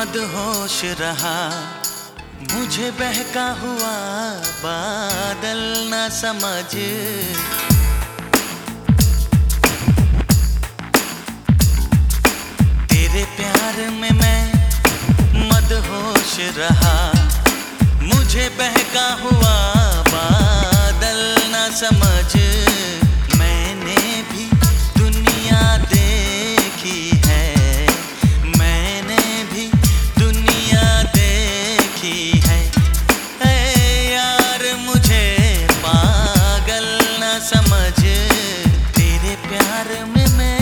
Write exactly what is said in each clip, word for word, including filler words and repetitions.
मदहोश रहा, मुझे बहका हुआ बादल न समझ। तेरे प्यार में मैं मदहोश रहा, मुझे बहका हुआ बादल न समझ। मैंने भी दुनिया देखी है, मैंने भी दुनिया देखी है। ऐ यार मुझे पागल न समझ, तेरे प्यार में मैं।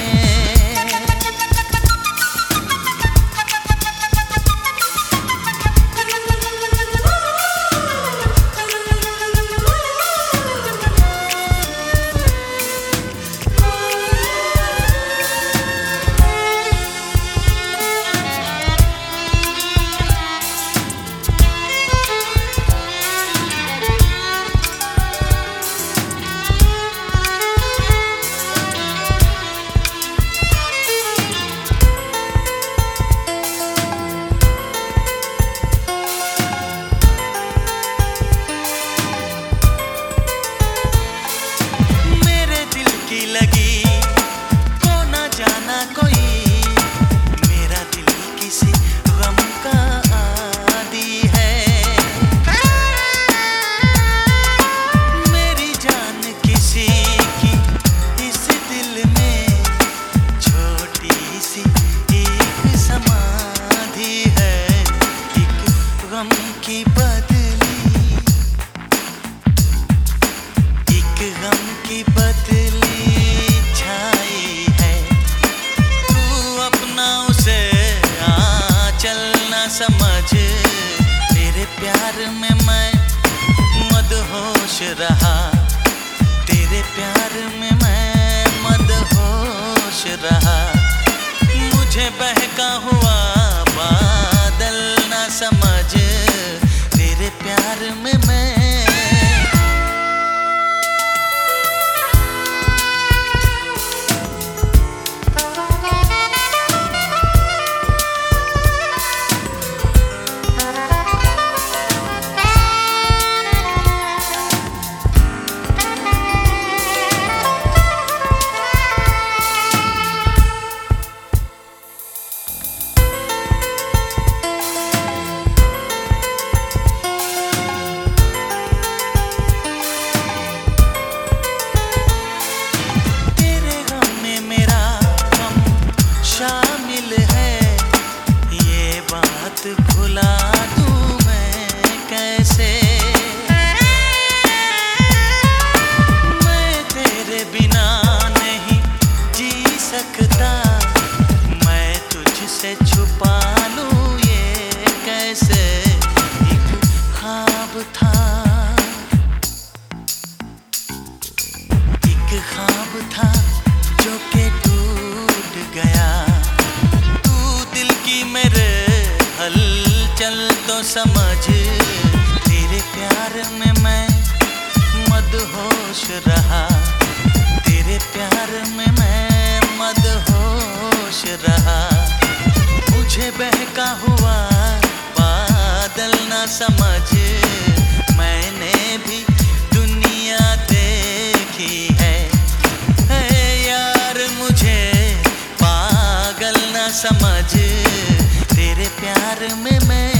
की बदली एक गम की बदली छाई है, तू अपना उसे आंचल न समझ। तेरे प्यार में मैं मदहोश रहा, तेरे प्यार में मैं मदहोश रहा, मुझे बहका हुआ बादल न समझ। तेरे प्यार में मैं। भुला दूं मैं कैसे, मैं तेरे बिना नहीं जी सकता, मैं तुझसे छुपा लूं ये कैसे। एक ख्वाब था, एक ख्वाब था जो के टूट गया, तू दिल की मेरे हलचल तो समझ। तेरे प्यार में मैं मदहोश रहा, तेरे प्यार में मैं मदहोश रहा, मुझे बहका हुआ बादल न समझ। मैंने भी दुनिया देखी है, ऐ यार मुझे पागल न समझ। तेरे प्यार में मैं